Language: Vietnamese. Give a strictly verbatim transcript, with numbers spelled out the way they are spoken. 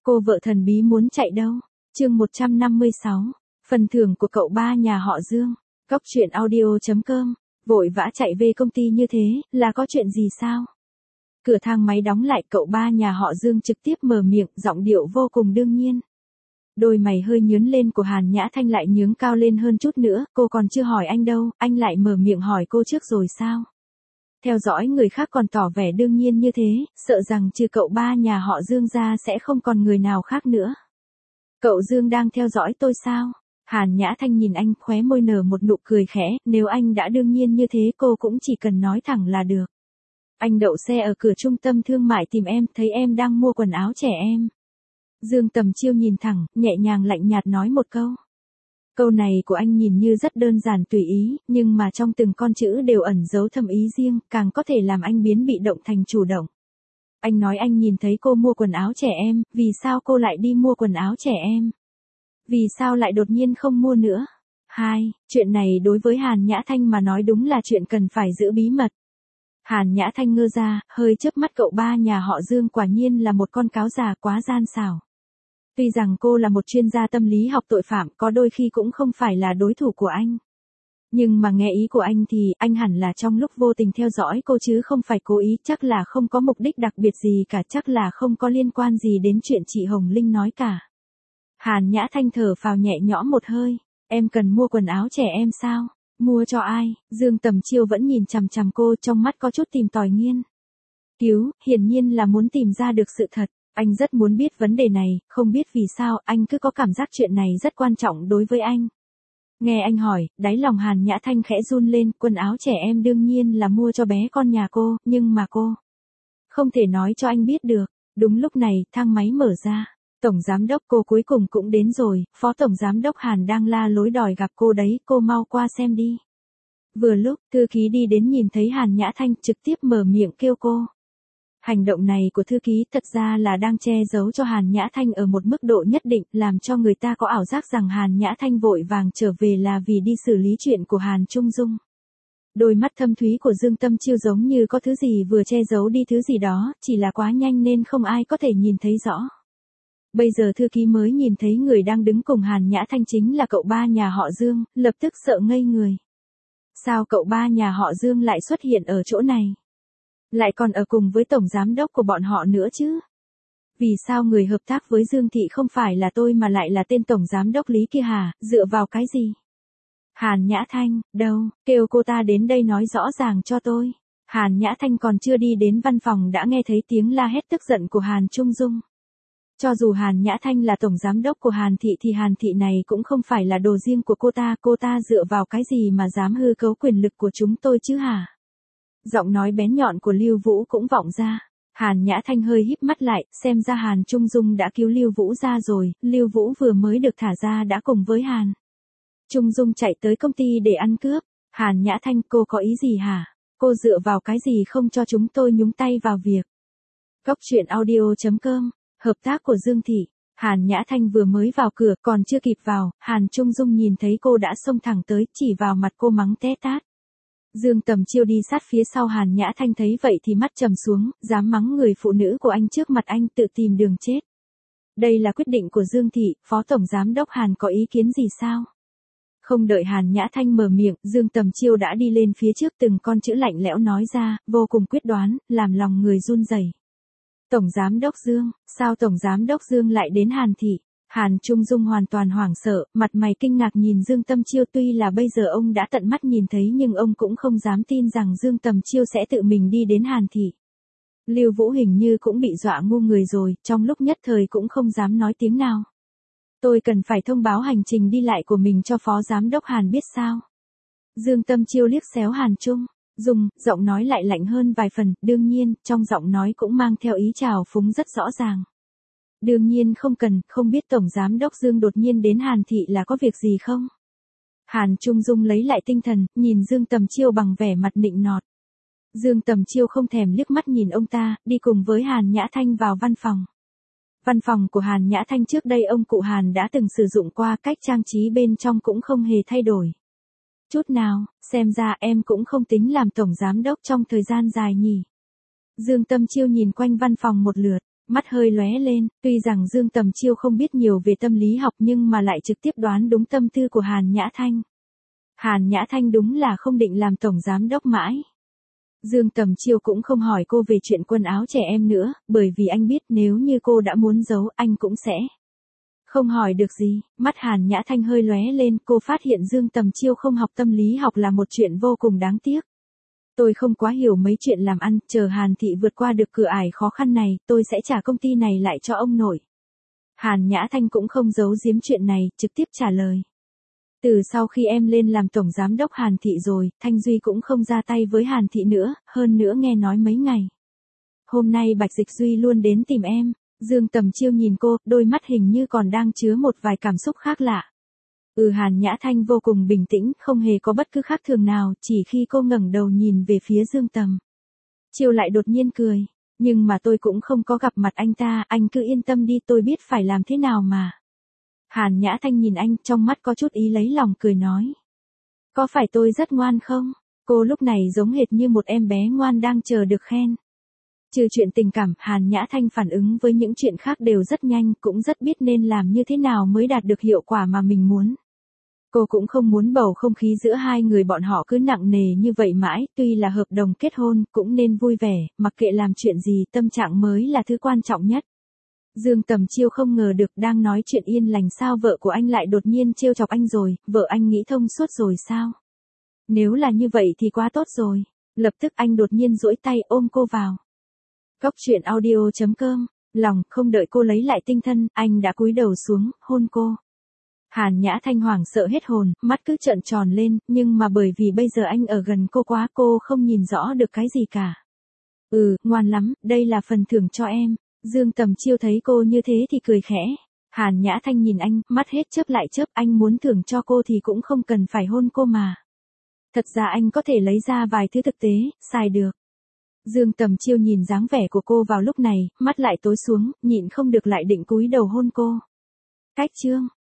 Cô vợ thần bí muốn chạy đâu? Chương một trăm năm mươi sáu. Phần thưởng của cậu ba nhà họ Dương. Cóc truyện audio chấm com. Vội vã chạy về công ty như thế, là có chuyện gì sao? Cửa thang máy đóng lại, cậu ba nhà họ Dương trực tiếp mở miệng, giọng điệu vô cùng đương nhiên. Đôi mày hơi nhướng lên của Hàn Nhã Thanh lại nhướng cao lên hơn chút nữa, cô còn chưa hỏi anh đâu, anh lại mở miệng hỏi cô trước rồi sao? Theo dõi người khác còn tỏ vẻ đương nhiên như thế, sợ rằng trừ cậu ba nhà họ Dương ra sẽ không còn người nào khác nữa. Cậu Dương đang theo dõi tôi sao? Hàn Nhã Thanh nhìn anh, khóe môi nở một nụ cười khẽ, nếu anh đã đương nhiên như thế cô cũng chỉ cần nói thẳng là được. Anh đậu xe ở cửa trung tâm thương mại tìm em, thấy em đang mua quần áo trẻ em. Dương Tầm Chiêu nhìn thẳng, nhẹ nhàng lạnh nhạt nói một câu. Câu này của anh nhìn như rất đơn giản tùy ý, nhưng mà trong từng con chữ đều ẩn giấu thâm ý riêng, càng có thể làm anh biến bị động thành chủ động. Anh nói anh nhìn thấy cô mua quần áo trẻ em, vì sao cô lại đi mua quần áo trẻ em? Vì sao lại đột nhiên không mua nữa? Hai, chuyện này đối với Hàn Nhã Thanh mà nói đúng là chuyện cần phải giữ bí mật. Hàn Nhã Thanh ngơ ra, hơi chớp mắt, cậu ba nhà họ Dương quả nhiên là một con cáo già quá gian xảo. Tuy rằng cô là một chuyên gia tâm lý học tội phạm, có đôi khi cũng không phải là đối thủ của anh. Nhưng mà nghe ý của anh thì, anh hẳn là trong lúc vô tình theo dõi cô chứ không phải cố ý, chắc là không có mục đích đặc biệt gì cả, chắc là không có liên quan gì đến chuyện chị Hồng Linh nói cả. Hàn Nhã Thanh thở phào nhẹ nhõm một hơi, em cần mua quần áo trẻ em sao? Mua cho ai? Dương Tầm Chiêu vẫn nhìn chằm chằm cô, trong mắt có chút tìm tòi nghiên cứu, hiển nhiên là muốn tìm ra được sự thật. Anh rất muốn biết vấn đề này, không biết vì sao, anh cứ có cảm giác chuyện này rất quan trọng đối với anh. Nghe anh hỏi, đáy lòng Hàn Nhã Thanh khẽ run lên, quần áo trẻ em đương nhiên là mua cho bé con nhà cô, nhưng mà cô không thể nói cho anh biết được. Đúng lúc này, thang máy mở ra. Tổng giám đốc cô cuối cùng cũng đến rồi, phó tổng giám đốc Hàn đang la lối đòi gặp cô đấy, cô mau qua xem đi. Vừa lúc, thư ký đi đến nhìn thấy Hàn Nhã Thanh trực tiếp mở miệng kêu cô. Hành động này của thư ký thật ra là đang che giấu cho Hàn Nhã Thanh ở một mức độ nhất định, làm cho người ta có ảo giác rằng Hàn Nhã Thanh vội vàng trở về là vì đi xử lý chuyện của Hàn Trung Dung. Đôi mắt thâm thúy của Dương Tâm Chiêu giống như có thứ gì vừa che giấu đi thứ gì đó, chỉ là quá nhanh nên không ai có thể nhìn thấy rõ. Bây giờ thư ký mới nhìn thấy người đang đứng cùng Hàn Nhã Thanh chính là cậu ba nhà họ Dương, lập tức sợ ngây người. Sao cậu ba nhà họ Dương lại xuất hiện ở chỗ này? Lại còn ở cùng với tổng giám đốc của bọn họ nữa chứ? Vì sao người hợp tác với Dương Thị không phải là tôi mà lại là tên tổng giám đốc Lý kia hả, dựa vào cái gì? Hàn Nhã Thanh, đâu, kêu cô ta đến đây nói rõ ràng cho tôi. Hàn Nhã Thanh còn chưa đi đến văn phòng đã nghe thấy tiếng la hét tức giận của Hàn Trung Dung. Cho dù Hàn Nhã Thanh là tổng giám đốc của Hàn Thị thì Hàn Thị này cũng không phải là đồ riêng của cô ta, cô ta dựa vào cái gì mà dám hư cấu quyền lực của chúng tôi chứ hả? Giọng nói bén nhọn của Lưu Vũ cũng vọng ra. Hàn Nhã Thanh hơi híp mắt lại, xem ra Hàn Trung Dung đã cứu Lưu Vũ ra rồi, Lưu Vũ vừa mới được thả ra đã cùng với Hàn Trung Dung chạy tới công ty để ăn cướp. Hàn Nhã Thanh, cô có ý gì hả? Cô dựa vào cái gì không cho chúng tôi nhúng tay vào việc? Cóc truyện audio chấm com. Hợp tác của Dương Thị. Hàn Nhã Thanh vừa mới vào cửa, còn chưa kịp vào, Hàn Trung Dung nhìn thấy cô đã xông thẳng tới, chỉ vào mặt cô mắng té tát. Dương Tầm Chiêu đi sát phía sau Hàn Nhã Thanh thấy vậy thì mắt trầm xuống, dám mắng người phụ nữ của anh trước mặt anh, tự tìm đường chết. Đây là quyết định của Dương Thị, phó tổng giám đốc Hàn có ý kiến gì sao? Không đợi Hàn Nhã Thanh mở miệng, Dương Tầm Chiêu đã đi lên phía trước, từng con chữ lạnh lẽo nói ra, vô cùng quyết đoán, làm lòng người run rẩy. Tổng giám đốc Dương, sao tổng giám đốc Dương lại đến Hàn Thị? Hàn Trung Dung hoàn toàn hoảng sợ, mặt mày kinh ngạc nhìn Dương Tâm Chiêu, tuy là bây giờ ông đã tận mắt nhìn thấy nhưng ông cũng không dám tin rằng Dương Tầm Chiêu sẽ tự mình đi đến Hàn Thị. Lưu Vũ hình như cũng bị dọa ngu người rồi, trong lúc nhất thời cũng không dám nói tiếng nào. Tôi cần phải thông báo hành trình đi lại của mình cho phó giám đốc Hàn biết sao? Dương Tâm Chiêu liếc xéo Hàn Trung Dung, giọng nói lại lạnh hơn vài phần, đương nhiên, trong giọng nói cũng mang theo ý trào phúng rất rõ ràng. Đương nhiên không cần, không biết tổng giám đốc Dương đột nhiên đến Hàn Thị là có việc gì không? Hàn Trung Dung lấy lại tinh thần, nhìn Dương Tầm Chiêu bằng vẻ mặt nịnh nọt. Dương Tầm Chiêu không thèm liếc mắt nhìn ông ta, đi cùng với Hàn Nhã Thanh vào văn phòng. Văn phòng của Hàn Nhã Thanh trước đây ông cụ Hàn đã từng sử dụng qua, cách trang trí bên trong cũng không hề thay đổi chút nào, xem ra em cũng không tính làm tổng giám đốc trong thời gian dài nhỉ. Dương Tâm Chiêu nhìn quanh văn phòng một lượt, Mắt hơi lóe lên, tuy rằng Dương Tầm Chiêu không biết nhiều về tâm lý học nhưng mà lại trực tiếp đoán đúng tâm tư của Hàn Nhã Thanh. Hàn Nhã Thanh đúng là không định làm tổng giám đốc mãi. Dương Tầm Chiêu cũng không hỏi cô về chuyện quần áo trẻ em nữa, bởi vì anh biết nếu như cô đã muốn giấu anh cũng sẽ không hỏi được gì. Mắt Hàn Nhã Thanh hơi lóe lên, cô phát hiện Dương Tầm Chiêu không học tâm lý học là một chuyện vô cùng đáng tiếc. Tôi không quá hiểu mấy chuyện làm ăn, chờ Hàn thị vượt qua được cửa ải khó khăn này, tôi sẽ trả công ty này lại cho ông nội. Hàn Nhã Thanh cũng không giấu giếm chuyện này, trực tiếp trả lời. Từ sau khi em lên làm tổng giám đốc Hàn thị rồi, Thanh Duy cũng không ra tay với Hàn thị nữa, hơn nữa nghe nói mấy ngày hôm nay Bạch Dịch Duy luôn đến tìm em. Dương Tầm Chiêu nhìn cô, đôi mắt hình như còn đang chứa một vài cảm xúc khác lạ. Ừ, Hàn Nhã Thanh vô cùng bình tĩnh, không hề có bất cứ khác thường nào, chỉ khi cô ngẩng đầu nhìn về phía Dương Tầm Chiêu lại đột nhiên cười. Nhưng mà tôi cũng không có gặp mặt anh ta, anh cứ yên tâm đi, tôi biết phải làm thế nào mà. Hàn Nhã Thanh nhìn anh, trong mắt có chút ý lấy lòng cười nói. Có phải tôi rất ngoan không? Cô lúc này giống hệt như một em bé ngoan đang chờ được khen. Trừ chuyện tình cảm, Hàn Nhã Thanh phản ứng với những chuyện khác đều rất nhanh, cũng rất biết nên làm như thế nào mới đạt được hiệu quả mà mình muốn. Cô cũng không muốn bầu không khí giữa hai người bọn họ cứ nặng nề như vậy mãi, tuy là hợp đồng kết hôn, cũng nên vui vẻ, mặc kệ làm chuyện gì, tâm trạng mới là thứ quan trọng nhất. Dương Tầm Chiêu không ngờ được đang nói chuyện yên lành sao vợ của anh lại đột nhiên trêu chọc anh rồi, vợ anh nghĩ thông suốt rồi sao? Nếu là như vậy thì quá tốt rồi. Lập tức anh đột nhiên duỗi tay ôm cô vào. Cóc truyện audio chấm com, lòng, không đợi cô lấy lại tinh thần, anh đã cúi đầu xuống, hôn cô. Hàn Nhã Thanh hoảng sợ hết hồn, mắt cứ trợn tròn lên, nhưng mà bởi vì bây giờ anh ở gần cô quá, cô không nhìn rõ được cái gì cả. Ừ, ngoan lắm, đây là phần thưởng cho em. Dương Tầm Chiêu thấy cô như thế thì cười khẽ. Hàn Nhã Thanh nhìn anh, mắt hết chớp lại chớp, anh muốn thưởng cho cô thì cũng không cần phải hôn cô mà. Thật ra anh có thể lấy ra vài thứ thực tế, xài được. Dương Tầm Chiêu nhìn dáng vẻ của cô vào lúc này, mắt lại tối xuống, nhịn không được lại định cúi đầu hôn cô. Cách chương